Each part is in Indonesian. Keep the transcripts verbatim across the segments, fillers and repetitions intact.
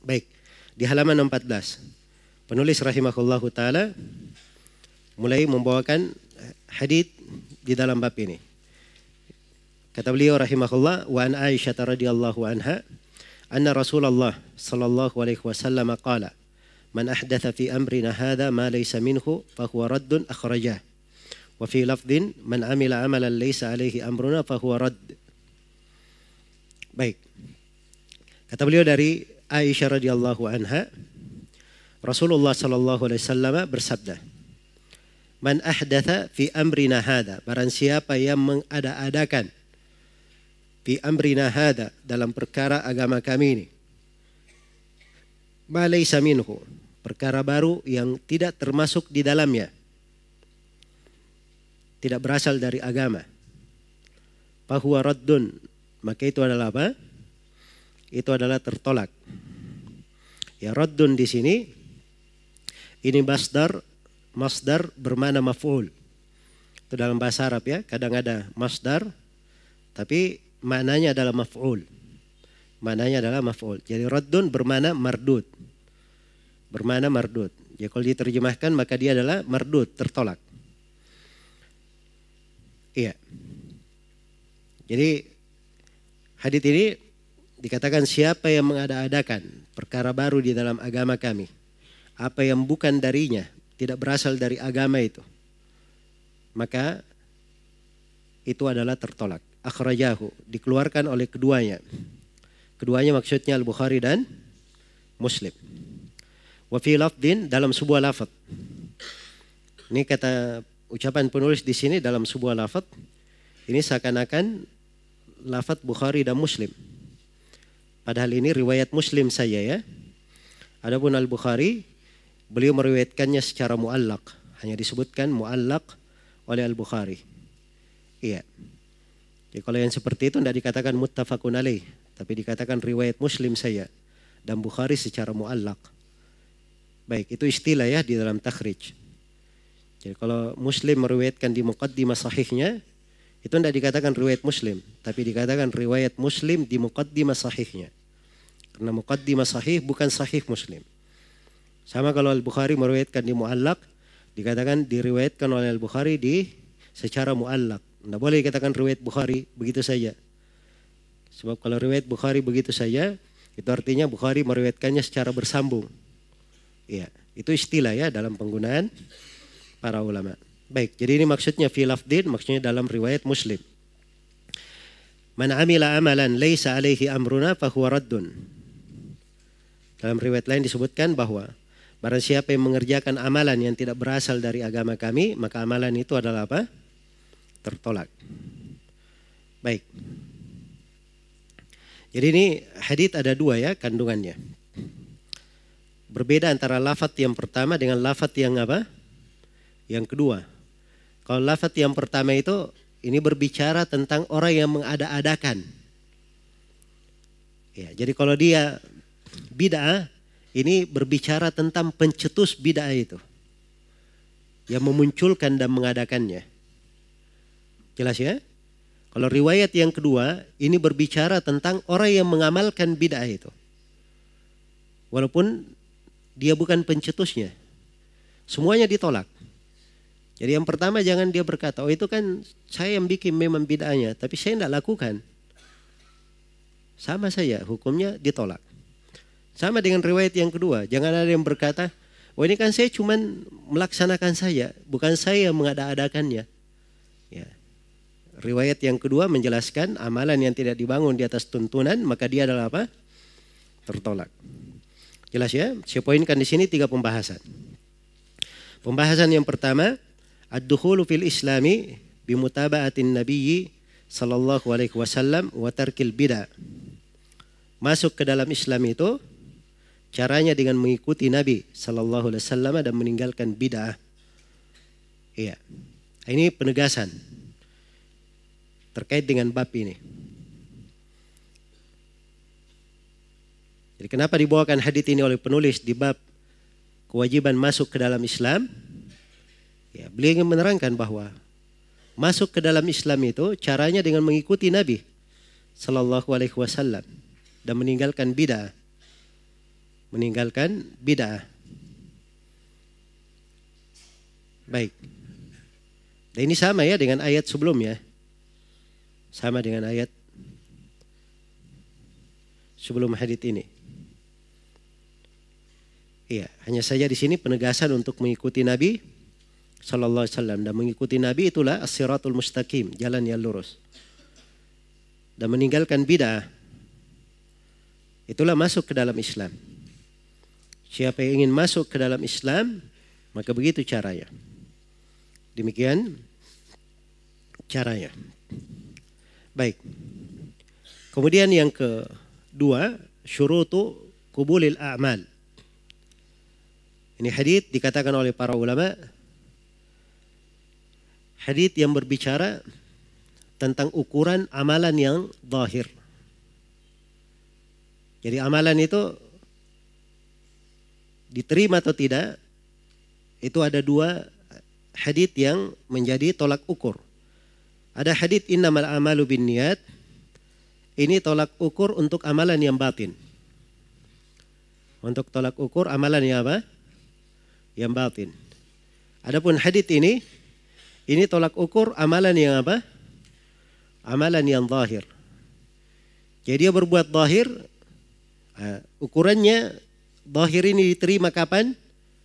Baik, di halaman empat belas. Penulis rahimahullahu taala mulai membawakan hadits di dalam bab ini. Kata beliau rahimahullah, wa an Aisyah radhiyallahu anha anna Rasulullah sallallahu alaihi wasallam qala man ahdatha fi amrina hadha ma laysa minhu fa huwa raddun akhrajah. Wa fi lafdhin man amila amalan laysa alaihi amruna fa huwa radd. Baik. Kata beliau dari Aisyah radhiyallahu anha, Rasulullah sallallahu alaihi wasallam bersabda, man ahdatha fi amrina hadha, barang siapa yang mengada-adakan fi amrina hadha, dalam perkara agama kami ini, ma laysa minhu, perkara baru yang tidak termasuk di dalamnya, tidak berasal dari agama, fa huwa raddun, maka itu adalah apa? Itu adalah tertolak. Ya, raddun di sini ini masdar, masdar bermakna maf'ul. Itu dalam bahasa Arab ya, kadang ada masdar tapi maknanya adalah maf'ul. Maknanya adalah maf'ul. Jadi raddun bermakna mardud. Bermakna mardud. Jadi kalau diterjemahkan maka dia adalah mardud, tertolak. Iya. Jadi hadits ini dikatakan siapa yang mengada-adakan perkara baru di dalam agama kami, apa yang bukan darinya, tidak berasal dari agama itu, maka itu adalah tertolak. Akhrajahu, dikeluarkan oleh keduanya. Keduanya maksudnya Al-Bukhari dan Muslim. Wa fi lafdhin, dalam sebuah lafaz. Ini kata ucapan penulis di sini dalam sebuah lafaz. Ini seakan-akan lafaz Bukhari dan Muslim. Padahal ini riwayat Muslim saja ya. Adapun Al-Bukhari, beliau meriwayatkannya secara muallaq, hanya disebutkan muallaq oleh Al-Bukhari. Iya. Jadi kalau yang seperti itu tidak dikatakan muttafaqun alaih, tapi dikatakan riwayat Muslim saja dan Bukhari secara muallaq. Baik, itu istilah ya di dalam takhrij. Jadi kalau Muslim meriwayatkan di muqaddimah sahihnya, itu tidak dikatakan riwayat Muslim, tapi dikatakan riwayat Muslim di muqaddimah sahihnya. Karena muqaddimah sahih bukan sahih Muslim. Sama kalau Al-Bukhari meriwayatkan di muallaq, dikatakan diriwayatkan oleh Al-Bukhari di secara muallaq. Tidak boleh dikatakan riwayat Bukhari begitu saja. Sebab kalau riwayat Bukhari begitu saja, itu artinya Bukhari meriwayatkannya secara bersambung. Ya, itu istilah ya dalam penggunaan para ulama. Baik, jadi ini maksudnya fi lafdhin, maksudnya dalam riwayat Muslim. Man amila amalan laisa alaihi amruna fa huwa raddun. Dalam riwayat lain disebutkan bahwa barang siapa yang mengerjakan amalan yang tidak berasal dari agama kami, maka amalan itu adalah apa? Tertolak. Baik. Jadi ini hadits ada dua ya kandungannya. Berbeda antara lafaz yang pertama dengan lafaz yang apa? Yang kedua. Kalau lafaz yang pertama itu ini berbicara tentang orang yang mengada-adakan. Ya, jadi kalau dia bid'ah, ini berbicara tentang pencetus bid'ah itu, yang memunculkan dan mengadakannya. Jelas ya? Kalau riwayat yang kedua, ini berbicara tentang orang yang mengamalkan bid'ah itu. Walaupun dia bukan pencetusnya. Semuanya ditolak. Jadi yang pertama jangan dia berkata, oh itu kan saya yang bikin memang bid'ahnya, tapi saya tidak lakukan. Sama saja, hukumnya ditolak. Sama dengan riwayat yang kedua, jangan ada yang berkata, oh ini kan saya cuma melaksanakan saja, bukan saya yang mengada-adakannya. Ya. Riwayat yang kedua menjelaskan amalan yang tidak dibangun di atas tuntunan, maka dia adalah apa? Tertolak. Jelas ya? Saya poinkan di sini tiga pembahasan. Pembahasan yang pertama, ad-dukhulu fil islami bimutaba'atin nabiyyi sallallahu alaihi wasallam wa tarkil bid'ah. Masuk ke dalam Islam itu caranya dengan mengikuti Nabi sallallahu alaihi wasallam dan meninggalkan bid'ah. Iya. Ini penegasan terkait dengan bab ini. Jadi kenapa dibawakan hadits ini oleh penulis di bab kewajiban masuk ke dalam Islam? Ya, beliau ingin menerangkan bahwa masuk ke dalam Islam itu caranya dengan mengikuti Nabi sallallahu alaihi wasallam dan meninggalkan bid'ah. meninggalkan bid'ah. Baik. Dan ini sama ya dengan ayat sebelumnya. Sama dengan ayat sebelum hadits ini. Iya, hanya saja di sini penegasan untuk mengikuti Nabi sallallahu alaihi wasallam, dan mengikuti Nabi itulah as-siratul mustaqim, jalan yang lurus. Dan meninggalkan bid'ah itulah masuk ke dalam Islam. Siapa yang ingin masuk ke dalam Islam, maka begitu caranya. Demikian caranya. Baik. Kemudian yang kedua, syurutu qubulil a'mal. Ini hadits dikatakan oleh para ulama, hadits yang berbicara tentang ukuran amalan yang zahir. Jadi amalan itu diterima atau tidak, itu ada dua hadits yang menjadi tolak ukur. Ada hadits innamal a'malu binniyat. Ini tolak ukur untuk amalan yang batin. Untuk tolak ukur amalan yang apa? Yang batin. Adapun hadits ini, ini tolak ukur amalan yang apa? Amalan yang zahir. Jadi dia berbuat zahir, uh, ukurannya zahir ini diterima kapan?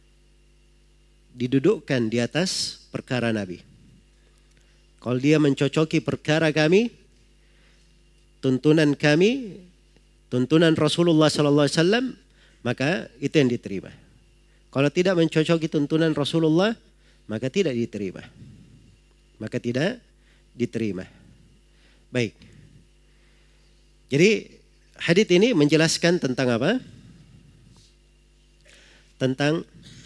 Didudukkan di atas perkara Nabi. Kalau dia mencocoki perkara kami, tuntunan kami, tuntunan Rasulullah sallallahu alaihi wasallam, maka itu yang diterima. Kalau tidak mencocoki tuntunan Rasulullah, maka tidak diterima. Maka tidak diterima. Baik. Jadi hadits ini menjelaskan tentang apa? Tentang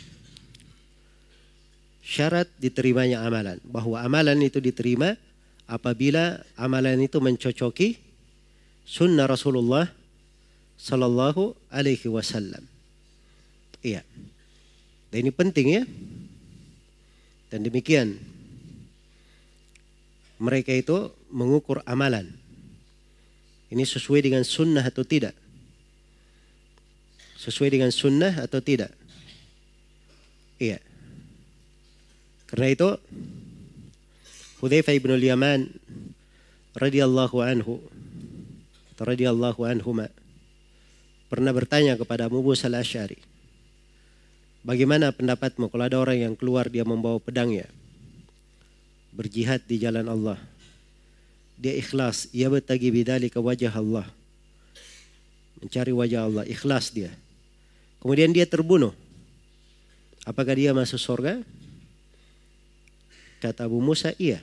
syarat diterimanya amalan. Bahwa amalan itu diterima apabila amalan itu mencocoki sunnah Rasulullah sallallahu alaihi wasallam. Iya. Dan ini penting ya. Dan demikian mereka itu mengukur amalan. Ini sesuai dengan sunnah atau tidak? Sesuai dengan sunnah atau tidak? Iya. Karena itu Hudzaifah ibn al-Yaman radhiyallahu anhu atau radhiyallahu anhuma pernah bertanya kepada Abu Musa al-Asy'ari, bagaimana pendapatmu kalau ada orang yang keluar dia membawa pedangnya, berjihad di jalan Allah, dia ikhlas, ia bertagi bidzalika wajah Allah, mencari wajah Allah, ikhlas dia, kemudian dia terbunuh, apakah dia masuk surga? Kata Abu Musa, iya.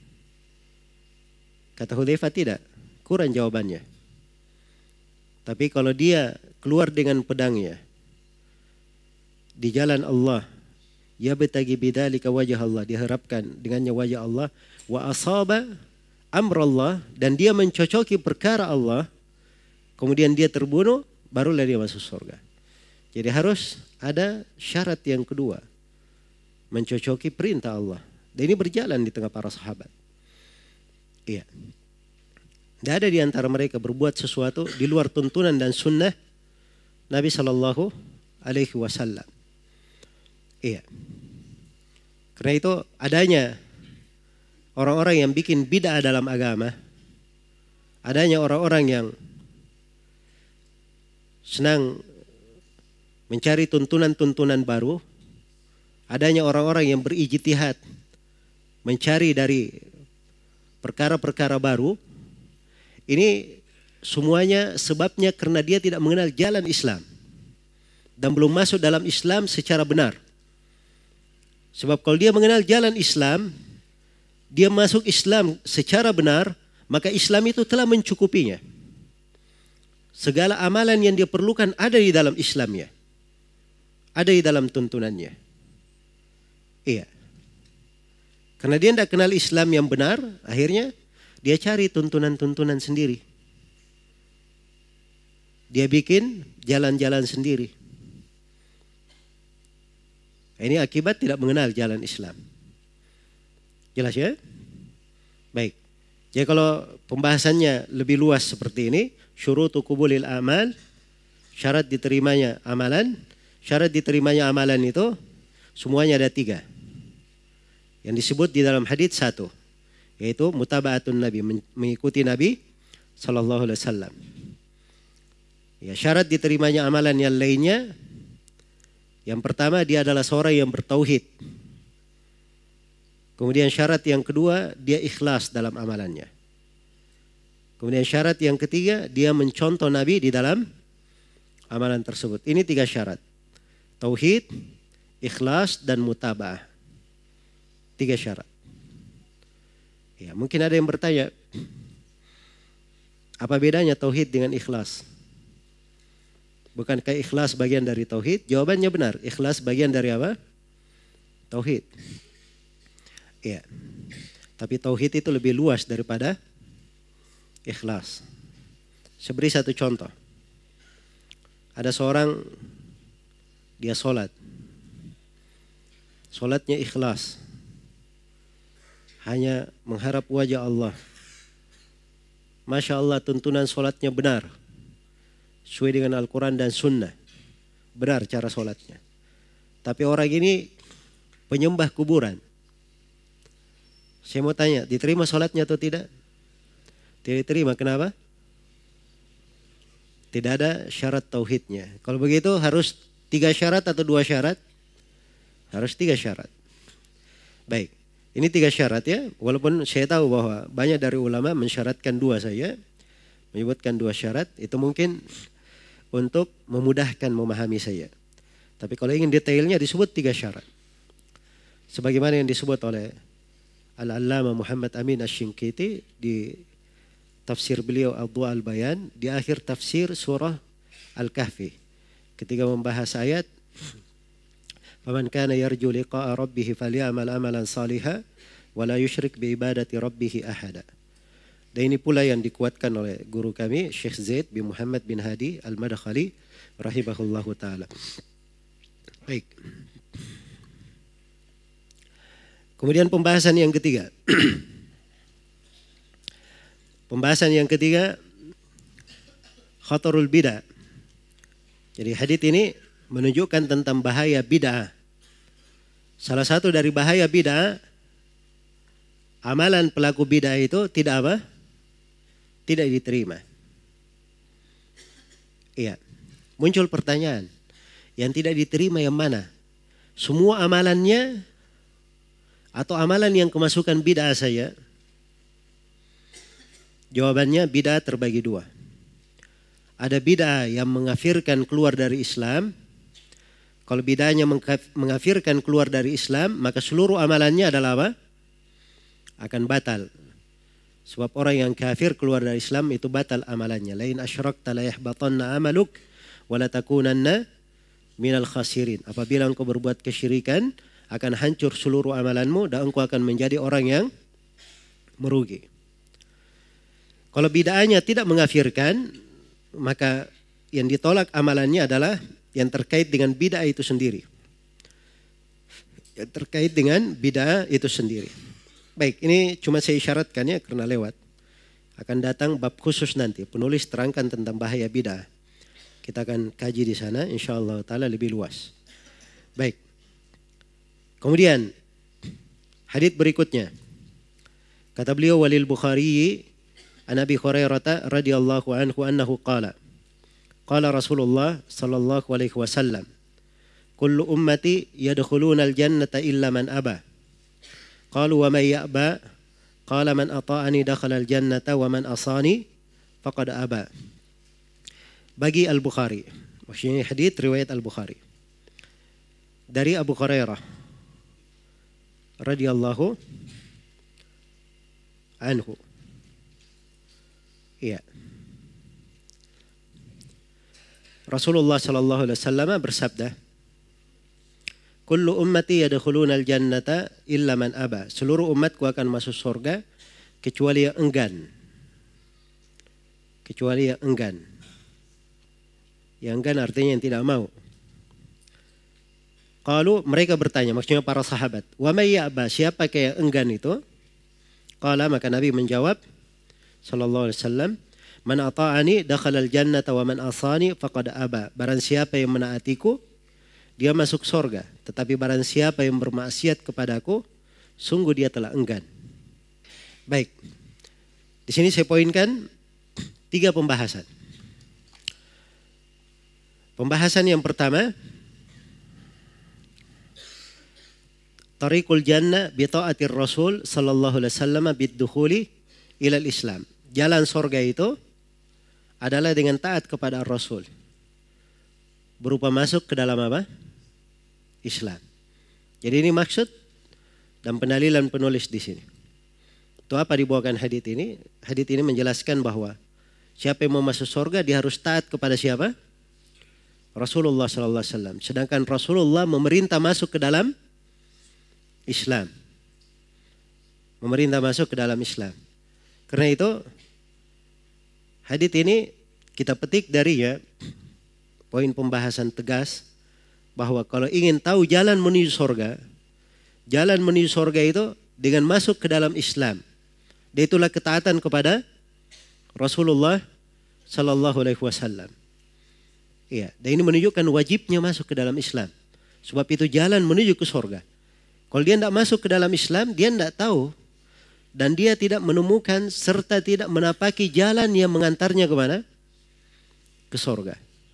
Kata Hudzaifah, tidak. Kurang jawabannya. Tapi kalau dia keluar dengan pedangnya di jalan Allah, ya betagi bidzalika wajah Allah, diharapkan dengannya wajah Allah, wa asaba amrallah, dan dia mencocoki perkara Allah, kemudian dia terbunuh, barulah dia masuk surga. Jadi harus ada syarat yang kedua, mencocoki perintah Allah. Dan ini berjalan di tengah para sahabat. Iya. Tidak ada di antara mereka berbuat sesuatu di luar tuntunan dan sunnah Nabi Sallallahu Alaihi Wasallam. Iya. Karena itu adanya orang-orang yang bikin bid'ah dalam agama, adanya orang-orang yang senang mencari tuntunan-tuntunan baru, adanya orang-orang yang berijtihad mencari dari perkara-perkara baru, ini semuanya sebabnya karena dia tidak mengenal jalan Islam dan belum masuk dalam Islam secara benar. Sebab kalau dia mengenal jalan Islam, dia masuk Islam secara benar, maka Islam itu telah mencukupinya. Segala amalan yang dia perlukan ada di dalam Islamnya, ada di dalam tuntunannya. Iya. Karena dia tidak kenal Islam yang benar, akhirnya dia cari tuntunan-tuntunan sendiri. Dia bikin jalan-jalan sendiri. Ini akibat tidak mengenal jalan Islam. Jelas ya? Baik. Jadi kalau pembahasannya lebih luas seperti ini, syurutu qubulil amal, syarat diterimanya amalan, syarat diterimanya amalan itu semuanya ada tiga. Yang disebut di dalam hadits satu, yaitu mutaba'atun Nabi, mengikuti Nabi Sallallahu Alaihi Wasallam. Ya, syarat diterimanya amalan yang lainnya, yang pertama dia adalah seorang yang bertauhid. Kemudian syarat yang kedua, dia ikhlas dalam amalannya. Kemudian syarat yang ketiga, dia mencontoh Nabi di dalam amalan tersebut. Ini tiga syarat. Tauhid, ikhlas, dan mutaba'ah. Tiga syarat. Ya, mungkin ada yang bertanya, apa bedanya tauhid dengan ikhlas? Bukankah ikhlas bagian dari tauhid? Jawabannya benar, ikhlas bagian dari apa? Tauhid. Ya. Tapi tauhid itu lebih luas daripada ikhlas. Saya beri satu contoh. Ada seorang, dia sholat. Sholatnya ikhlas. Hanya mengharap wajah Allah. Masya Allah, tuntunan sholatnya benar. Sesuai dengan Al-Quran dan Sunnah. Benar cara sholatnya. Tapi orang ini penyembah kuburan. Saya mau tanya, diterima sholatnya atau tidak? Tidak diterima, kenapa? Tidak ada syarat tauhidnya. Kalau begitu harus tiga syarat atau dua syarat? Harus tiga syarat. Baik, ini tiga syarat ya. Walaupun saya tahu bahwa banyak dari ulama mensyaratkan dua saja. Menyebutkan dua syarat, itu mungkin untuk memudahkan memahami saya. Tapi kalau ingin detailnya disebut tiga syarat. Sebagaimana yang disebut oleh Al-Allamah Muhammad Amin Asy-Syinkiti di tafsir beliau Adwa al-Bayan di akhir tafsir surah Al-Kahfi ketika membahas ayat faman kana yarju liqa'a rabbih falyamal amalan salihan wa la yusyrik bi ibadati rabbih ahada. Dan ini pula yang dikuatkan oleh guru kami Syekh Zaid bin Muhammad bin Hadi Al-Madkhali rahimahullahu taala. Baik. Kemudian pembahasan yang ketiga. Pembahasan yang ketiga, khatarul bid'ah. Jadi hadits ini menunjukkan tentang bahaya bid'ah. Salah satu dari bahaya bid'ah, amalan pelaku bid'ah itu tidak apa? Tidak diterima. Iya. Muncul pertanyaan, yang tidak diterima yang mana? Semua amalannya atau amalan yang kemasukan bid'ah saja? Jawabannya bid'ah terbagi dua. Ada bid'ah yang mengafirkan keluar dari Islam. Kalau bid'ahnya mengafirkan keluar dari Islam, maka seluruh amalannya adalah apa? Akan batal. Sebab orang yang kafir keluar dari Islam itu batal amalannya. Lain asyrakta la yahbatanna amaluk wa la takunanna minal khasirin. Apabila engkau berbuat kesyirikan, akan hancur seluruh amalanmu dan engkau akan menjadi orang yang merugi. Kalau bid'ahnya tidak mengafirkan, maka yang ditolak amalannya adalah yang terkait dengan bid'ah itu sendiri. Yang terkait dengan bid'ah itu sendiri. Baik, ini cuma saya isyaratkan ya karena lewat. Akan datang bab khusus nanti, penulis terangkan tentang bahaya bid'ah. Kita akan kaji di sana, insyaallah ta'ala lebih luas. Baik. Kemudian hadits berikutnya. Kata beliau walil Bukhari an Abi Hurairah radhiyallahu anhu annahu qala qala Rasulullah sallallahu alaihi wasallam kullu ummati yadkhuluna al-jannata illa man aba. Qalu wa man ya'ba? Qala man ata'ani dakhala al-jannata wa man asani faqad aba. Bagi Al-Bukhari. Maksudnya hadits riwayat Al-Bukhari. Dari Abu Hurairah radhiyallahu anhu. Iya. Rasulullah sallallahu alaihi wasallam bersabda, "Kullu ummati yadkhuluna al-jannata illa man aba." Seluruh umatku akan masuk surga kecuali yang enggan. Kecuali yang enggan. Yang enggan artinya yang tidak mau. Qalu, mereka bertanya, maksudnya para sahabat, wa may ya'ba, siapa yang enggan itu? Qala, maka Nabi menjawab sallallahu alaihi wasallam, Man ata'ani dakhalal jannata wa man asani faqad aba. Barang siapa yang menaatiku, dia masuk surga. Tetapi barang siapa yang bermaksiat kepadaku, sungguh dia telah enggan. Baik. Di sini saya poinkan tiga pembahasan. Pembahasan yang pertama, tariqul jannah bi ta'atir Rasul sallallahu alaihi wasallam bid-dukhuli ila al-Islam. Jalan surga itu adalah dengan taat kepada Rasul. Berupa masuk ke dalam apa? Islam. Jadi ini maksud dan pendalilan penulis di sini. Itu apa dibawakan hadits ini? Hadits ini menjelaskan bahwa siapa yang mau masuk surga dia harus taat kepada siapa? Rasulullah sallallahu alaihi wasallam. Sedangkan Rasulullah memerintah masuk ke dalam Islam. Memerintah masuk ke dalam Islam. Karena itu hadits ini kita petik darinya poin pembahasan tegas bahwa kalau ingin tahu jalan menuju surga, jalan menuju surga itu dengan masuk ke dalam Islam. Dan itulah ketaatan kepada Rasulullah sallallahu alaihi wasallam. Iya, dan ini menunjukkan wajibnya masuk ke dalam Islam. Sebab itu jalan menuju ke surga. Kalau dia tidak masuk ke dalam Islam, dia tidak tahu. Dan dia tidak menemukan serta tidak menapaki jalan yang mengantarnya kemana? Ke surga.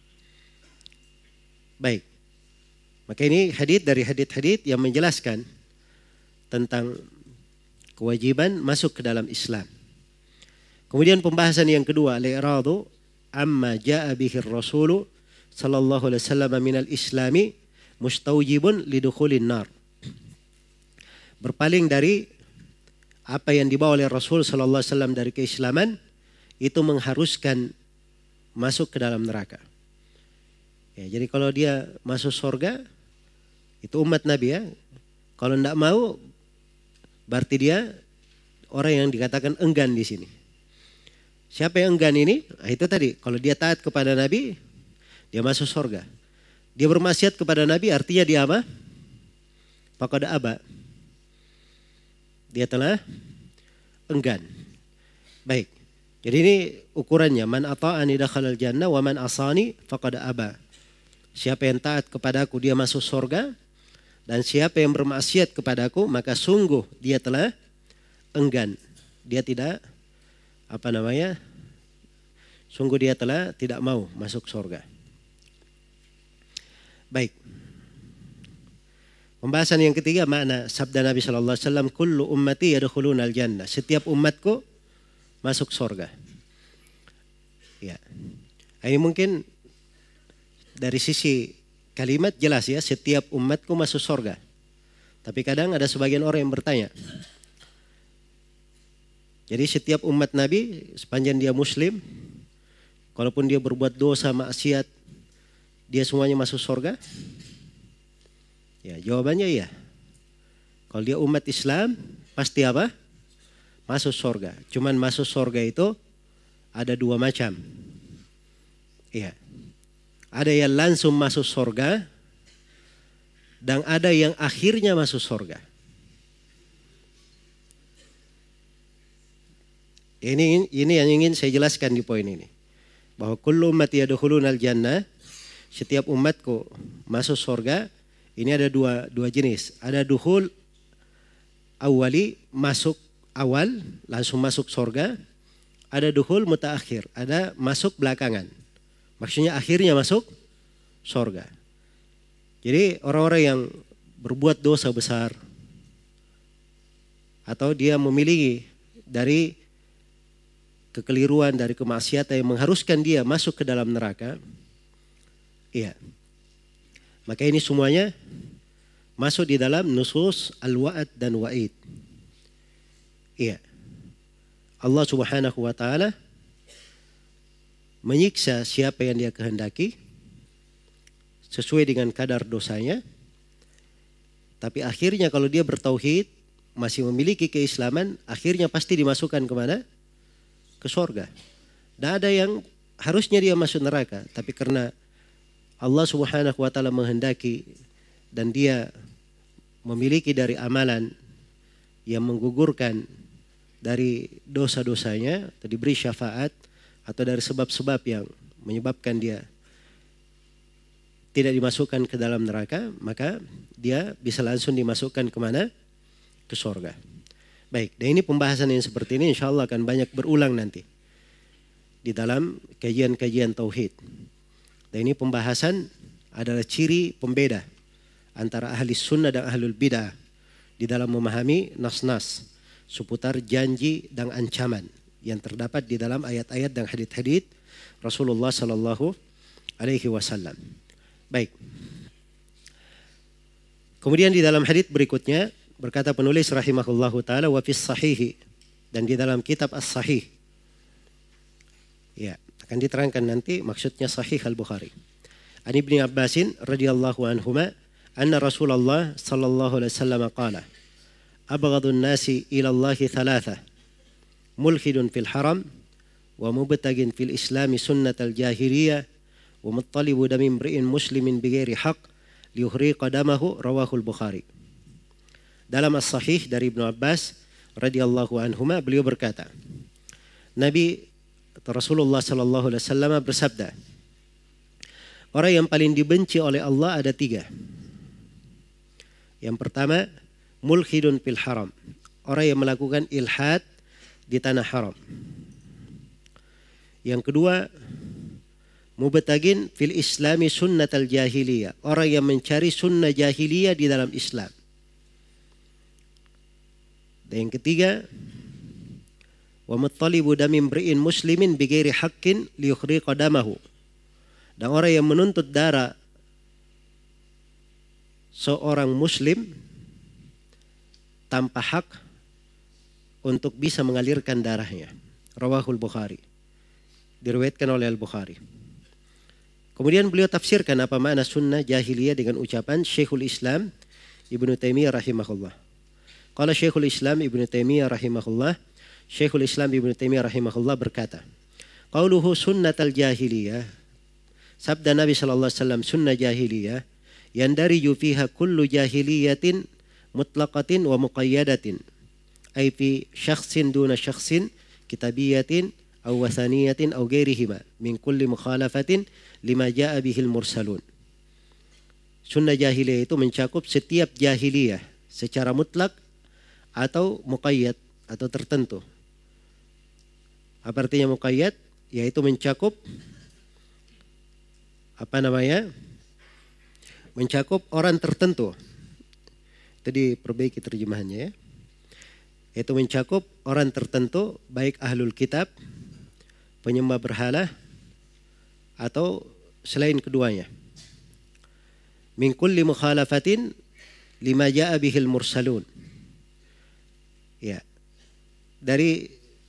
Baik. Maka ini hadits dari hadits-hadits yang menjelaskan tentang kewajiban masuk ke dalam Islam. Kemudian pembahasan yang kedua, al-i'radu amma ja'a bihi ar-rasulu sallallahu alaihi wasallam minal islami mustawjibun lidukhulin nar. Berpaling dari apa yang dibawa oleh Rasul sallallahu alaihi wasallam dari keislaman itu mengharuskan masuk ke dalam neraka. Ya, jadi kalau dia masuk surga itu umat Nabi ya. Kalau tidak mau berarti dia orang yang dikatakan enggan di sini. Siapa yang enggan ini? Nah, itu tadi kalau dia taat kepada Nabi dia masuk surga. Dia bermaksiat kepada Nabi artinya dia apa? Faqad aba. Dia telah enggan. Baik. Jadi ini ukurannya man ata'ani dakhalal jannah wa man asani faqad aba. Siapa yang taat kepadaku dia masuk surga dan siapa yang bermaksiat kepadaku maka sungguh dia telah enggan. Dia tidak apa namanya? Sungguh dia telah tidak mau masuk surga. Baik. Pembahasan yang ketiga makna sabda Nabi sallallahu alaihi wasallam kullu ummati yadkhulunal jannah. Setiap umatku masuk surga. Ya. Ini mungkin dari sisi kalimat jelas ya, setiap umatku masuk surga. Tapi kadang ada sebagian orang yang bertanya. Jadi setiap umat Nabi sepanjang dia muslim, kalaupun dia berbuat dosa, maksiat, dia semuanya masuk surga? Ya, jawabannya iya. Kalau dia umat Islam, pasti apa? Masuk surga. Cuman masuk surga itu ada dua macam. Iya. Ada yang langsung masuk surga dan ada yang akhirnya masuk surga. Ini ini yang ingin saya jelaskan di poin ini. Bahwa kullu ummati yadkhulunal jannah, setiap umatku masuk surga. Ini ada dua dua jenis. Ada dukhul awali, masuk awal, langsung masuk surga. Ada dukhul mutaakhir, ada masuk belakangan. Maksudnya akhirnya masuk surga. Jadi orang-orang yang berbuat dosa besar atau dia memiliki dari kekeliruan, dari kemaksiatan yang mengharuskan dia masuk ke dalam neraka, iya. Maka ini semuanya masuk di dalam nusus al-wa'ad dan wa'id. Iya. Allah Subhanahu wa taala menyiksa siapa yang dia kehendaki sesuai dengan kadar dosanya. Tapi akhirnya kalau dia bertauhid, masih memiliki keislaman, akhirnya pasti dimasukkan kemana? Ke surga. Dan ada yang harusnya dia masuk neraka, tapi karena Allah Subhanahu wa taala menghendaki dan dia memiliki dari amalan yang menggugurkan dari dosa-dosanya, atau diberi syafaat, atau dari sebab-sebab yang menyebabkan dia tidak dimasukkan ke dalam neraka, maka dia bisa langsung dimasukkan kemana? Ke surga. Baik, dan ini pembahasan yang seperti ini insya Allah akan banyak berulang nanti di dalam kajian-kajian tauhid. Dan ini pembahasan adalah ciri pembeda antara ahli sunnah dan ahlul bidah di dalam memahami nas-nas seputar janji dan ancaman yang terdapat di dalam ayat-ayat dan hadits-hadits Rasulullah Sallallahu Alaihi Wasallam. Baik. Kemudian di dalam hadits berikutnya berkata penulis rahimahullahu taala wa fis sahih, dan di dalam kitab as-sahih. Ya, akan diterangkan nanti maksudnya sahih al-Bukhari. An Ibnu Abbasin radhiyallahu anhuma anna Rasulullah sallallahu alaihi wasallam qala abghadun nasi ila Allah thalatha mulhidun fil haram wa mubtagin fil islam sunnatal jahiliyah wa muttalibu dami imri'in muslimin bighairi haqq liyuhriqa damahu rawahul Bukhari. Dalam as-sahih dari Ibnu Abbas radhiyallahu anhuma beliau berkata, Nabi atau Rasulullah sallallahu alaihi wasallam bersabda, orang yang paling dibenci oleh Allah ada tiga. Yang pertama, mulhidun fil haram, orang yang melakukan ilhad di tanah haram. Yang kedua, mubtagin fil islami sunnatal jahiliyah, orang yang mencari sunnah jahiliyah di dalam Islam. Dan yang ketiga, wa muttalibu dami imri'in muslimin bighairi haqqin liyukhriqa damahu, dan orang yang menuntut darah seorang muslim tanpa hak untuk bisa mengalirkan darahnya. Rawahul Bukhari, diriwayatkan oleh Al-Bukhari. Kemudian beliau tafsirkan apa makna sunnah jahiliyah dengan ucapan Syekhul Islam Ibnu Taimiyah rahimahullah. Qala Syekhul Islam Ibnu Taimiyah rahimahullah, Syekhul Islam Ibnu Taimiyah rahimahullah berkata, qauluhu sunnatal jahiliyah, sabda Nabi sallallahu alaihi wasallam sunnah jahiliyah, yandariju fiha kullu jahiliyatin mutlaqatin wa muqayyadatin, ay fi syakhsin duna syakhsin kitabiyatin aw wathaniyatin aw ghairihima min kulli mukhalafatin lima jaa bihil mursalun. Sunnah jahiliyah itu mencakup setiap jahiliyah secara mutlak atau muqayyad atau tertentu. Apa artinya muqayyad? Yaitu mencakup apa namanya? Mencakup orang tertentu. Itu diperbaiki terjemahannya ya. Yaitu mencakup orang tertentu, baik ahlul kitab, penyembah berhala, atau selain keduanya. Min kulli mukhalafatin lima jaa bihil mursalun. Ya, dari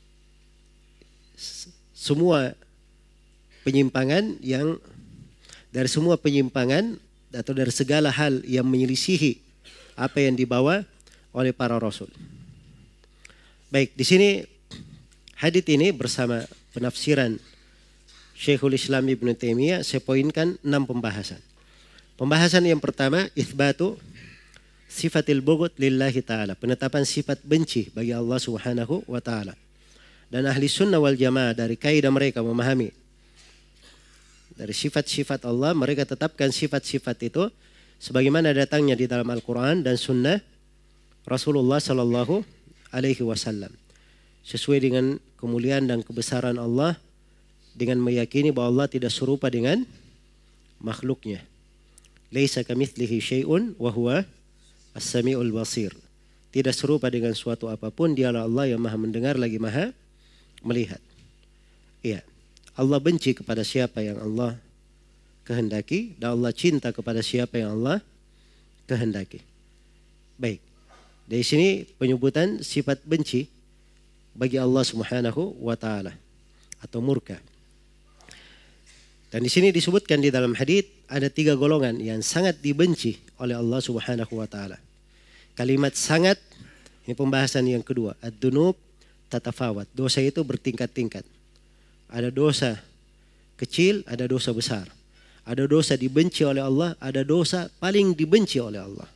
semua penyimpangan yang dari semua penyimpangan atau dari segala hal yang menyelisihi apa yang dibawa oleh para rasul. Baik, di sini hadits ini bersama penafsiran Syekhul Islam Ibnu Taimiyah saya poinkan enam pembahasan. Pembahasan yang pertama, itsbatu sifatil bughd lillahi ta'ala, penetapan sifat benci bagi Allah Subhanahu wa ta'ala. Dan ahli sunnah wal jamaah dari kaidah mereka memahami dari sifat-sifat Allah, mereka tetapkan sifat-sifat itu sebagaimana datangnya di dalam Al-Quran dan sunnah Rasulullah Sallallahu Alaihi Wasallam, sesuai dengan kemuliaan dan kebesaran Allah, dengan meyakini bahwa Allah tidak serupa dengan makhluknya. Laisa kamitslihi syai'un wa huwa as-sami'ul basir. Tidak serupa dengan suatu apapun, dialah Allah yang maha mendengar lagi maha melihat. Iya. Allah benci kepada siapa yang Allah kehendaki, dan Allah cinta kepada siapa yang Allah kehendaki. Baik. Dari sini penyebutan sifat benci bagi Allah Subhanahu wa taala atau murka. Dan di sini disebutkan di dalam hadits ada tiga golongan yang sangat dibenci oleh Allah Subhanahu wa taala. Kalimat sangat ini pembahasan yang kedua. Ad-dunub tatafawat. Dosa itu bertingkat-tingkat. Ada dosa kecil, ada dosa besar. Ada dosa dibenci oleh Allah, ada dosa paling dibenci oleh Allah.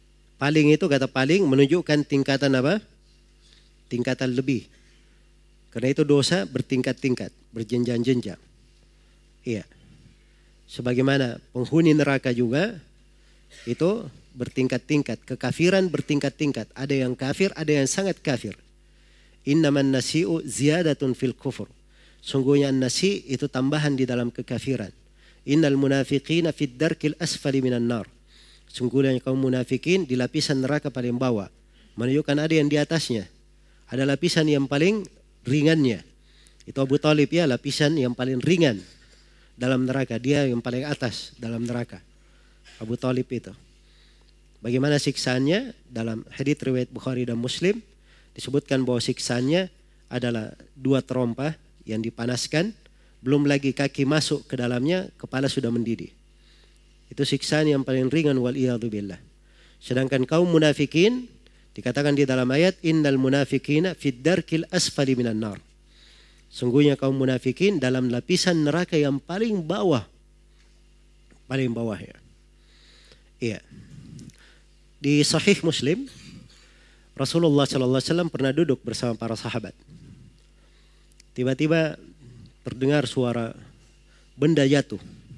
Paling itu kata paling menunjukkan tingkatan apa? Tingkatan lebih. Karena itu dosa bertingkat-tingkat, berjenjang-jenjang. Iya. Sebagaimana penghuni neraka juga itu bertingkat-tingkat, kekafiran bertingkat-tingkat. Ada yang kafir, ada yang sangat kafir. Innaman nasi'u ziyadatun fil kufur. Sungguhnya nasi itu tambahan di dalam kekafiran. Innal munafiqina fid darkil asfali minan nar. Sungguhnya kaum munafikin di lapisan neraka paling bawah. Menunjukkan ada yang di atasnya. Ada lapisan yang paling ringannya. Itu Abu Thalib ya, lapisan yang paling ringan dalam neraka. Dia yang paling atas dalam neraka. Abu Thalib itu. Bagaimana siksaannya? Dalam hadits riwayat Bukhari dan Muslim disebutkan bahwa siksaannya adalah dua terompah yang dipanaskan, belum lagi kaki masuk ke dalamnya, kepala sudah mendidih. Itu siksaan yang paling ringan waliyadzubillah. Sedangkan kaum munafikin dikatakan di dalam ayat innal munafiqina fid darkil asfali minan nar. Sungguhnya kaum munafikin dalam lapisan neraka yang paling bawah. Paling bawah ya. Iya. Di Sahih Muslim Rasulullah shallallahu alaihi wasallam pernah duduk bersama para sahabat. Tiba-tiba terdengar suara benda jatuh.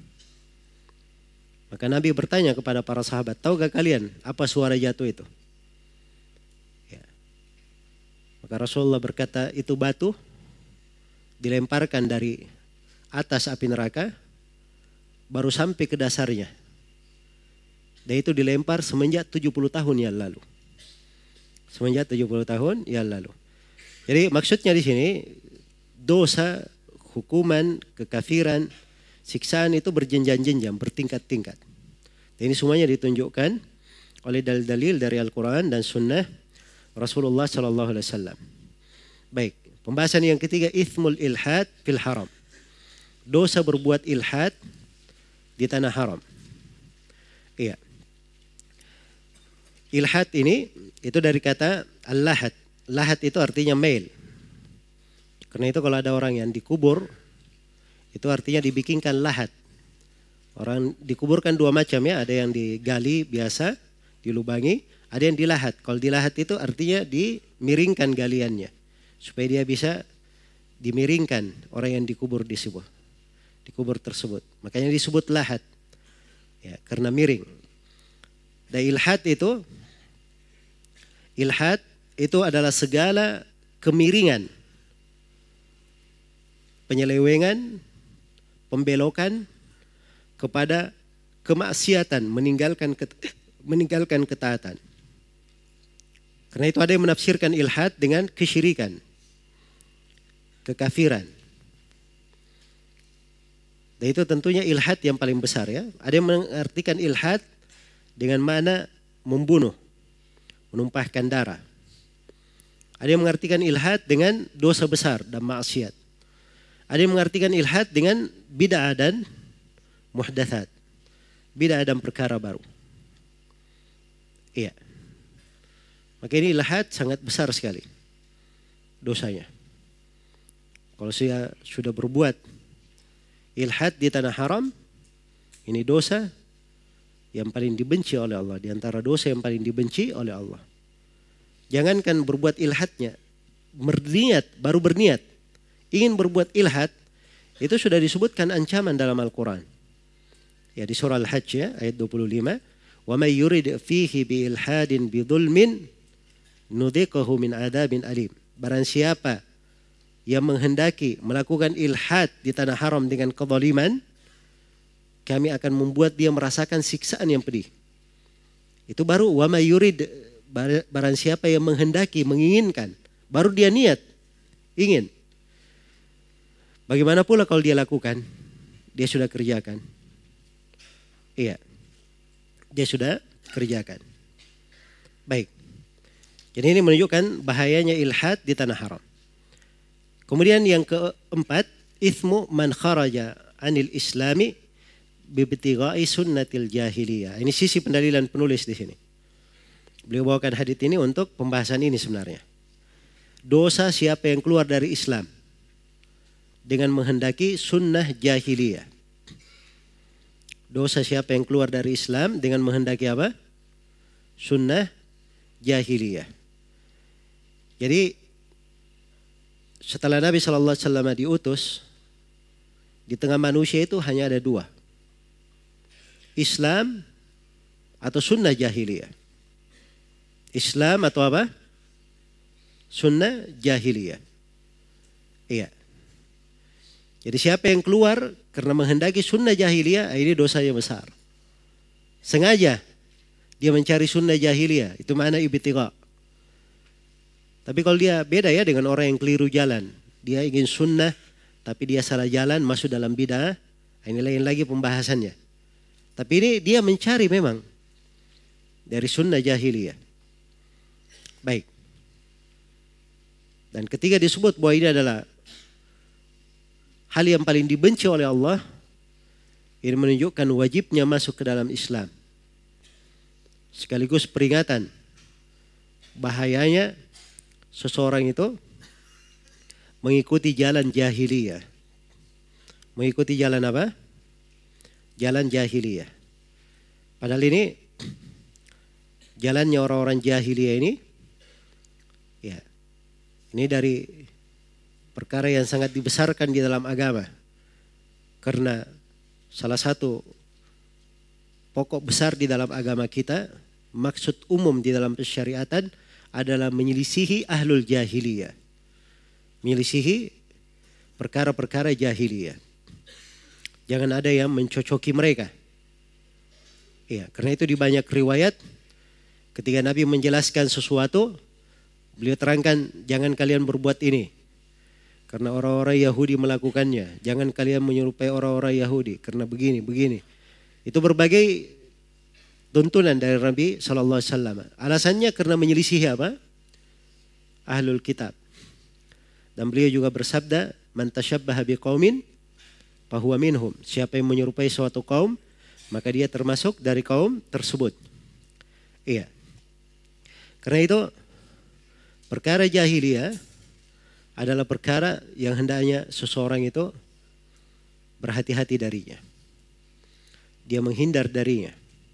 Maka Nabi bertanya kepada para sahabat, tahukah kalian apa suara jatuh itu? Ya. Maka Rasulullah berkata, itu batu dilemparkan dari atas api neraka baru sampai ke dasarnya. Dan itu dilempar semenjak tujuh puluh tahun yang lalu. Semenjak tujuh puluh tahun yang lalu. Jadi maksudnya di sini dosa, hukuman, kekafiran, siksaan itu berjenjang-jenjang, bertingkat-tingkat. Dan ini semuanya ditunjukkan oleh dalil-dalil dari Al-Quran dan Sunnah Rasulullah Sallallahu Alaihi Wasallam. Baik, pembahasan yang ketiga, ithmul ilhad fil haram. Dosa berbuat ilhad di tanah haram. Iya. Ilhad ini itu dari kata al-lahad. Lahad itu artinya mail. Karena itu kalau ada orang yang dikubur, itu artinya dibikinkan lahat. Orang dikuburkan dua macam ya, ada yang digali biasa, dilubangi, ada yang dilahat. Kalau dilahat itu artinya dimiringkan galiannya, supaya dia bisa dimiringkan orang yang dikubur di sebuah, dikubur tersebut. Makanya disebut lahat, ya, karena miring. Dan ilhad itu, ilhad itu adalah segala kemiringan, penyelewengan, pembelokan kepada kemaksiatan, meninggalkan meninggalkan ketaatan. Karena itu ada yang menafsirkan ilhad dengan kesyirikan, kekafiran. Dan itu tentunya ilhad yang paling besar ya. Ada yang mengartikan ilhad dengan makna membunuh, menumpahkan darah. Ada yang mengartikan ilhad dengan dosa besar dan maksiat. Ada yang mengartikan ilhad dengan bid'ah dan muhdatsat. Bid'ah dan perkara baru. Iya. Maka ini ilhad sangat besar sekali dosanya. Kalau saya sudah berbuat ilhad di tanah haram, ini dosa yang paling dibenci oleh Allah. Di antara dosa yang paling dibenci oleh Allah. Jangankan berbuat ilhadnya, berniat, baru berniat ingin berbuat ilhad, itu sudah disebutkan ancaman dalam Al-Quran. Ya, di surah Al-Hajj ya, ayat dua puluh lima. Wa may yurid fihi bi ilhadin bi dzulmin nudhiqahu min adzabin alim. Barang siapa yang menghendaki melakukan ilhad di tanah haram dengan kezaliman, kami akan membuat dia merasakan siksaan yang pedih. Itu baru wa may yurid, barang siapa yang menghendaki, menginginkan, baru dia niat, ingin. Bagaimana pula kalau dia lakukan? Dia sudah kerjakan. Iya. Dia sudah kerjakan. Baik. Jadi ini menunjukkan bahayanya ilhad di tanah haram. Kemudian yang keempat, ithmu man kharaja anil islami bibtigha'i sunnatil jahiliyah. Ini sisi pendalilan penulis di sini. Beliau bawakan hadits ini untuk pembahasan ini sebenarnya. Dosa siapa yang keluar dari Islam dengan menghendaki sunnah jahiliyah. Dosa siapa yang keluar dari Islam dengan menghendaki apa? Sunnah jahiliyah. Jadi setelah Nabi shallallahu alaihi wasallam diutus, di tengah manusia itu hanya ada dua. Islam atau sunnah jahiliyah. Islam atau apa? Sunnah jahiliyah. Iya. Jadi siapa yang keluar karena menghendaki sunnah jahiliyah, ini dosanya besar. Sengaja dia mencari sunnah jahiliyah, itu makna ibtigha. Tapi kalau dia beda ya dengan orang yang keliru jalan. Dia ingin sunnah tapi dia salah jalan, masuk dalam bid'ah. Ini lain lagi pembahasannya. Tapi ini dia mencari memang dari sunnah jahiliyah. Baik. Dan ketiga disebut bahwa ini adalah hal yang paling dibenci oleh Allah. Ini menunjukkan wajibnya masuk ke dalam Islam. Sekaligus peringatan bahayanya seseorang itu mengikuti jalan jahiliyah. Mengikuti jalan apa? Jalan jahiliyah. Padahal ini jalannya orang-orang jahiliyah ini, ya, ini dari perkara yang sangat dibesarkan di dalam agama. Karena salah satu pokok besar di dalam agama kita, maksud umum di dalam persyariatan adalah menyelisihi ahlul jahiliyah. Menyelisihi perkara-perkara jahiliyah. Jangan ada yang mencocoki mereka. Ya, karena itu di banyak riwayat ketika Nabi menjelaskan sesuatu, beliau terangkan jangan kalian berbuat ini. Karena orang-orang Yahudi melakukannya. Jangan kalian menyerupai orang-orang Yahudi karena begini, begini. Itu berbagai tuntunan dari Nabi shallallahu alaihi wasallam. Alasannya karena menyelisihi apa? Ahlul kitab. Dan beliau juga bersabda, man tashabbaha biqaumin fahuwa minhum. Siapa yang menyerupai suatu kaum, maka dia termasuk dari kaum tersebut. Iya. Karena itu perkara jahiliyah adalah perkara yang hendaknya seseorang itu berhati-hati darinya. Dia menghindar darinya.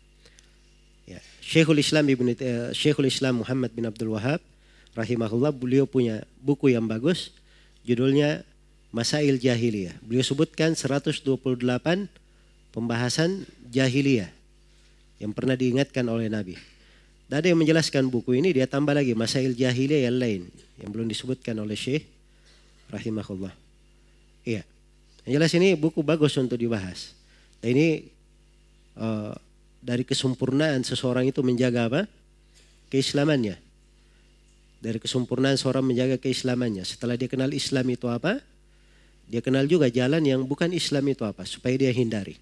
Ya. Syekhul Islam Ibn, uh, Syekhul Islam Muhammad bin Abdul Wahhab rahimahullah, beliau punya buku yang bagus, judulnya Masail Jahiliyah. Beliau sebutkan seratus dua puluh delapan pembahasan jahiliyah yang pernah diingatkan oleh Nabi. Dan ada yang menjelaskan buku ini, dia tambah lagi Masail Jahiliyah yang lain yang belum disebutkan oleh Syekh rahimahullah. Iya. Yang jelas ini buku bagus untuk dibahas. Dan ini uh, dari kesempurnaan seseorang itu menjaga apa? Keislamannya. Dari kesempurnaan seorang menjaga keislamannya. Setelah dia kenal Islam itu apa, dia kenal juga jalan yang bukan Islam itu apa, supaya dia hindari.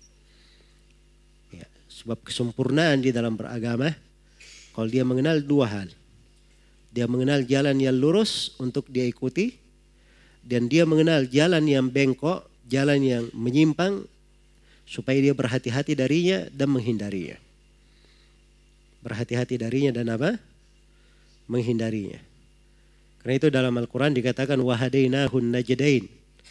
Ya, sebab kesempurnaan di dalam beragama, kalau dia mengenal dua hal. Dia mengenal jalan yang lurus untuk dia ikuti, dan dia mengenal jalan yang bengkok, jalan yang menyimpang, supaya dia berhati-hati darinya dan menghindarinya. Berhati-hati darinya dan apa? Menghindarinya. Karena itu dalam Al-Quran dikatakan wahadainahun najdain.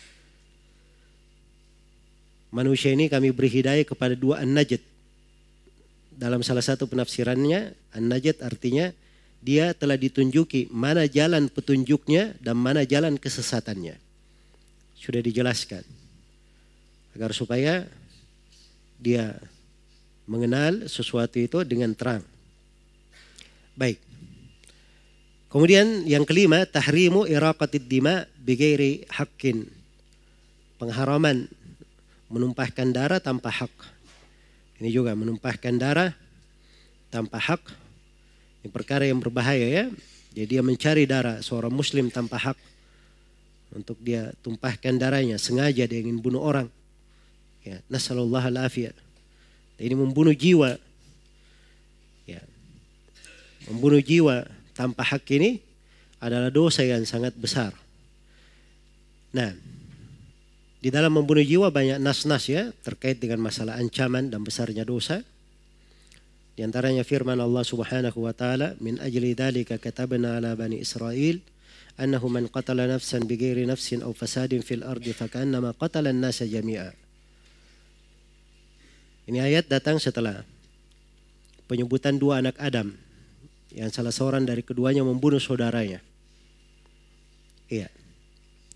Manusia ini kami beri hidayah kepada dua an-najd. Dalam salah satu penafsirannya, an-najd artinya dia telah ditunjuki mana jalan petunjuknya dan mana jalan kesesatannya. Sudah dijelaskan. Agar supaya dia mengenal sesuatu itu dengan terang. Baik. Kemudian yang kelima, tahrimu iraqatid dima bighairi haqqin. Pengharaman menumpahkan darah tanpa hak. Ini juga menumpahkan darah tanpa hak. Ini perkara yang berbahaya ya. Jadi dia mencari darah seorang muslim tanpa hak. Untuk dia tumpahkan darahnya. Sengaja dia ingin bunuh orang. Ya, nasallallahu al-afiyah. Ini membunuh jiwa. Ya. Membunuh jiwa tanpa hak ini adalah dosa yang sangat besar. Nah, di dalam membunuh jiwa banyak nas-nas ya terkait dengan masalah ancaman dan besarnya dosa. Di antaranya firman Allah Subhanahu wa taala, "Min ajli dzalika katabna 'ala bani Israil annahu man qatala nafsan bighairi nafsin aw fasadin fil ardi fakannama qatala an-nasa jami'a." Ini ayat datang setelah penyebutan dua anak Adam yang salah seorang dari keduanya membunuh saudaranya. Iya.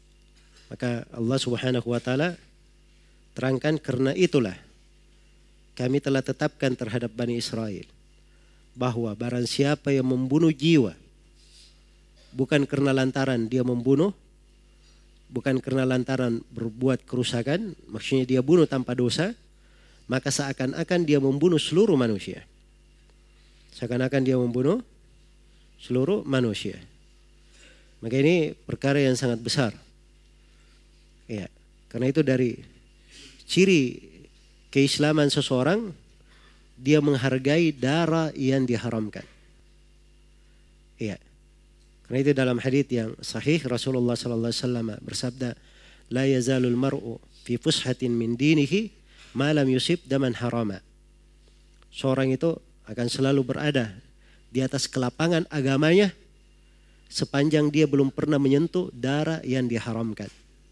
Maka Allah Subhanahu wa taala terangkan, karena itulah kami telah tetapkan terhadap Bani Israel bahwa barang siapa yang membunuh jiwa bukan karena lantaran dia membunuh, bukan karena lantaran berbuat kerusakan, maksudnya dia bunuh tanpa dosa, maka seakan-akan dia membunuh seluruh manusia. Seakan-akan dia membunuh seluruh manusia. Maka ini perkara yang sangat besar. Ya, karena itu dari ciri keislaman seseorang, dia menghargai darah yang diharamkan. Ya. Karena itu dalam hadits yang sahih Rasulullah sallallahu alaihi wasallam bersabda, "La yazalul mar'u fi fushatin min dinihi ma lam yusib daman harama." Seorang itu akan selalu berada di atas kelapangan agamanya sepanjang dia belum pernah menyentuh darah yang diharamkan.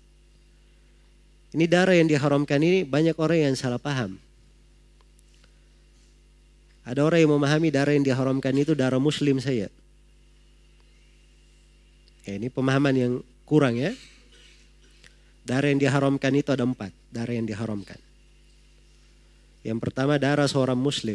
Ini darah yang diharamkan ini banyak orang yang salah paham. Ada orang yang memahami darah yang diharamkan itu darah muslim saja. Ya, ini pemahaman yang kurang ya. Darah yang diharamkan itu ada empat. Darah yang diharamkan. Yang pertama darah seorang muslim.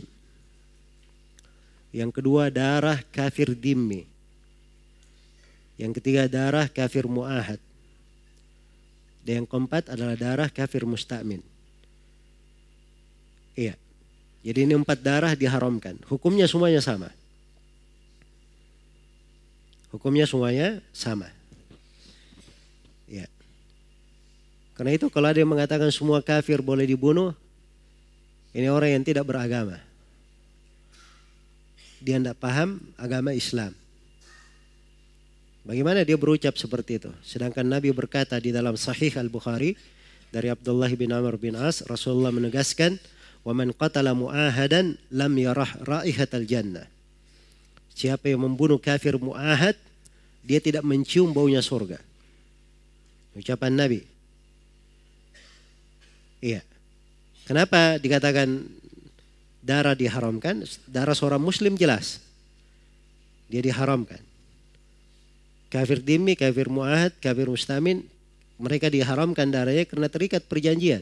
Yang kedua darah kafir dhimmi. Yang ketiga darah kafir mu'ahad. Dan yang keempat adalah darah kafir musta'min. Iya. Jadi ini empat darah diharamkan. Hukumnya semuanya sama. Hukumnya semuanya sama. Ya. Karena itu kalau ada yang mengatakan semua kafir boleh dibunuh, ini orang yang tidak beragama. Dia tidak paham agama Islam. Bagaimana dia berucap seperti itu? Sedangkan Nabi berkata di dalam Sahih Al-Bukhari dari Abdullah bin Amr bin As, Rasulullah menegaskan, "Wa man qatala mu'ahadan lam yarah raihatal jannah." Siapa yang membunuh kafir mu'ahad, dia tidak mencium baunya surga. Ucapan Nabi. Iya. Kenapa dikatakan darah diharamkan? Darah seorang muslim jelas. Dia diharamkan. Kafir dhimmi, kafir mu'ahad, kafir mustamin, mereka diharamkan darahnya karena terikat perjanjian.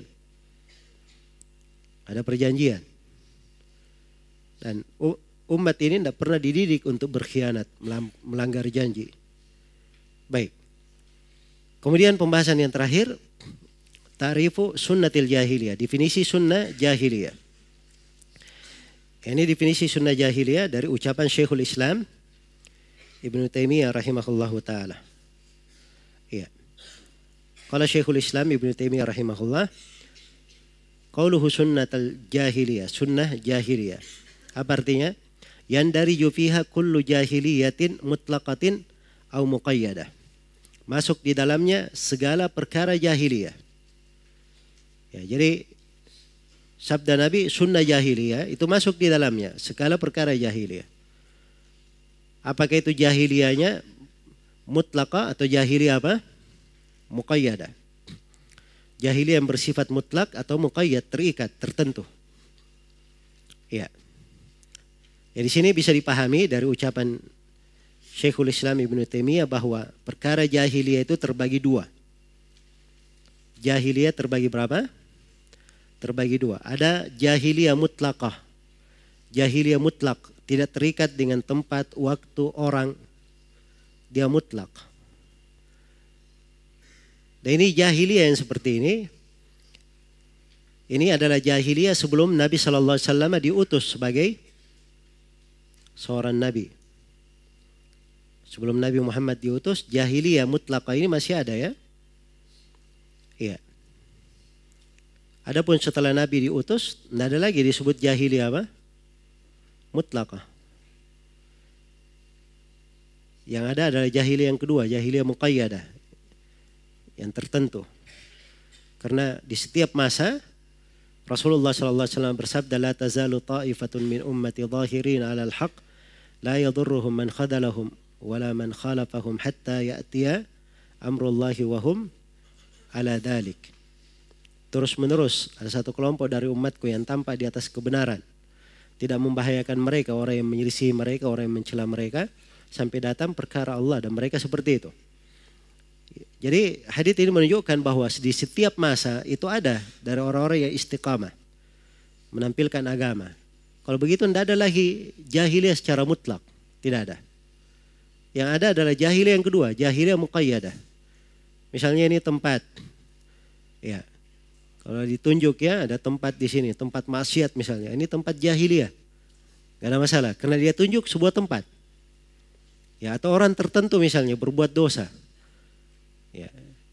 Ada perjanjian. Dan umat ini tidak pernah dididik untuk berkhianat, melanggar janji. Baik. Kemudian pembahasan yang terakhir, ta'rifu sunnatil jahiliyah, definisi sunnah jahiliyah. Ini definisi sunnah jahiliyah dari ucapan Syekhul Islam Ibnu Taimiyah rahimahullahu ta'ala. Iya. Qala Syekhul Islam Ibnu Taimiyah rahimahullah, qauluhu sunnatul jahiliyah, sunnah jahiliyah. Apa artinya? Yandariju fiha kullu jahiliyatin mutlaqatin au muqayyadah. Masuk di dalamnya segala perkara jahiliyah. Ya, jadi sabda Nabi sunnah jahiliyah itu masuk di dalamnya segala perkara jahiliyah. Apakah itu jahiliyahnya mutlaqah atau jahiliyah apa? Muqayyadah. Jahiliyah yang bersifat mutlak atau muqayyad, terikat, tertentu. Ya. Ya, di sini bisa dipahami dari ucapan Syekhul Islam Ibnu Taimiyah bahwa perkara jahiliyah itu terbagi dua. Jahiliyah terbagi berapa? Terbagi dua. Ada jahiliyah mutlaqah. Jahiliyah mutlak, tidak terikat dengan tempat, waktu, orang. Dia mutlak. Dan ini jahiliyah yang seperti ini. Ini adalah jahiliyah sebelum Nabi shallallahu alaihi wasallam diutus sebagai seorang nabi. Sebelum Nabi Muhammad diutus, jahiliyah mutlaqah ini masih ada ya. Iya. Adapun setelah Nabi diutus, tidak ada lagi disebut jahiliyah apa? Mutlaqah. Yang ada adalah jahiliyah yang kedua, jahiliyah muqayyadah, yang tertentu. Karena di setiap masa Rasulullah shallallahu alaihi wasallam bersabda, la tazalu ta'ifatun min ummati zahirin 'alal haqq la yadurruhum man khadalahum wala man khalafahum hatta ya'tiya amrullahi wa hum 'ala dhalik. Terus menerus ada satu kelompok dari umatku yang tampak di atas kebenaran, tidak membahayakan mereka orang yang menyelisih mereka, orang yang mencela mereka, sampai datang perkara Allah, dan mereka seperti itu. Jadi hadits ini menunjukkan bahwa di setiap masa itu ada dari orang-orang yang istiqamah menampilkan agama. Kalau begitu tidak ada lagi jahiliyah secara mutlak, tidak ada. Yang ada adalah jahiliyah yang kedua, jahiliyah muqayyadah. Misalnya ini tempat, ya, kalau ditunjuk ya ada tempat di sini, tempat maksiat misalnya, ini tempat jahiliyah, gak ada masalah, karena dia tunjuk sebuah tempat. Ya, atau orang tertentu misalnya berbuat dosa. Ya.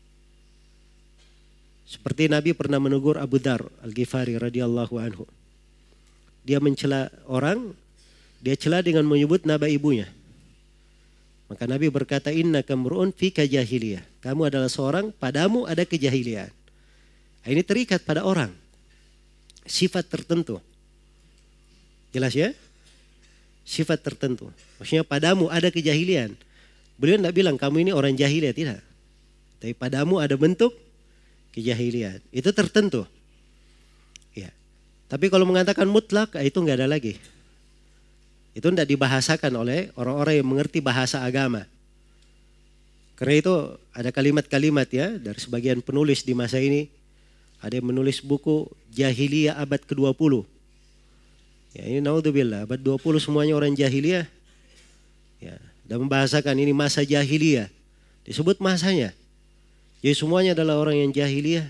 Seperti Nabi pernah menegur Abu Dzar Al-Ghifari radhiyallahu anhu. Dia mencela orang, dia cela dengan menyebut nama ibunya. Maka Nabi berkata, innaka mru'un fika jahiliyah. Kamu adalah seorang, padamu ada kejahilian. Ini terikat pada orang. Sifat tertentu. Jelas ya? Sifat tertentu. Maksudnya padamu ada kejahilian. Beliau tidak bilang kamu ini orang jahiliyah, tidak. Tapi padamu ada bentuk kejahilian. Itu tertentu. Ya. Tapi kalau mengatakan mutlak, itu enggak ada lagi. Itu tidak dibahasakan oleh orang-orang yang mengerti bahasa agama. Karena itu ada kalimat-kalimat ya dari sebagian penulis di masa ini. Ada yang menulis buku Jahiliyah abad ke dua puluh. Ya, ini naudzubillah, abad dua puluh semuanya orang jahiliyah. Ya, dan membahasakan ini masa jahiliyah. Disebut masanya. Jadi semuanya adalah orang yang jahiliyah.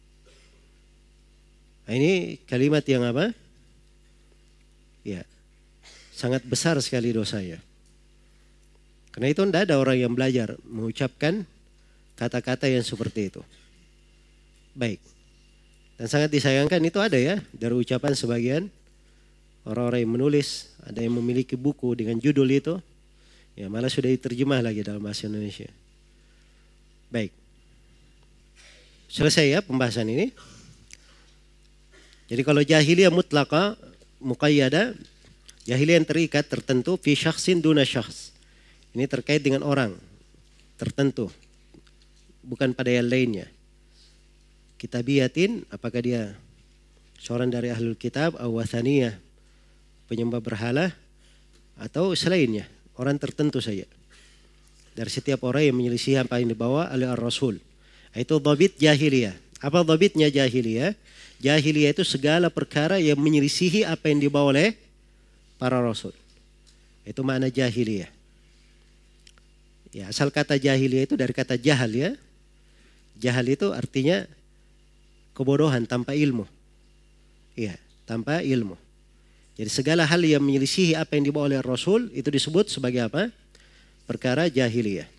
Nah, ini kalimat yang apa? Ya, sangat besar sekali dosanya. Karena itu tidak ada orang yang belajar mengucapkan kata-kata yang seperti itu. Baik. Dan sangat disayangkan itu ada ya dari ucapan sebagian orang-orang yang menulis. Ada yang memiliki buku dengan judul itu. Ya, malah sudah diterjemah lagi dalam bahasa Indonesia. Baik. Selesai ya pembahasan ini. Jadi kalau jahiliyah mutlaqah muqayyada, jahiliyah yang terikat tertentu fi syakhsin duna syakhs. Ini terkait dengan orang tertentu, bukan pada yang lainnya. Kitabiyatin, apakah dia seorang dari ahlul kitab, awathaniyah, penyembah berhala, atau selainnya, orang tertentu saja. Dari setiap orang yang menyelisih apa yang dibawa oleh Ar-Rasul. Itu dhabit jahiliyah. Apa dhabitnya jahiliyah? Jahiliyah itu segala perkara yang menyelisihi apa yang dibawa oleh para Rasul. Itu makna jahiliyah. Ya, asal kata jahiliyah itu dari kata jahal ya. Jahal itu artinya kebodohan tanpa ilmu. Iya, tanpa ilmu. Jadi segala hal yang menyelisihi apa yang dibawa oleh Rasul itu disebut sebagai apa? Perkara jahiliyah.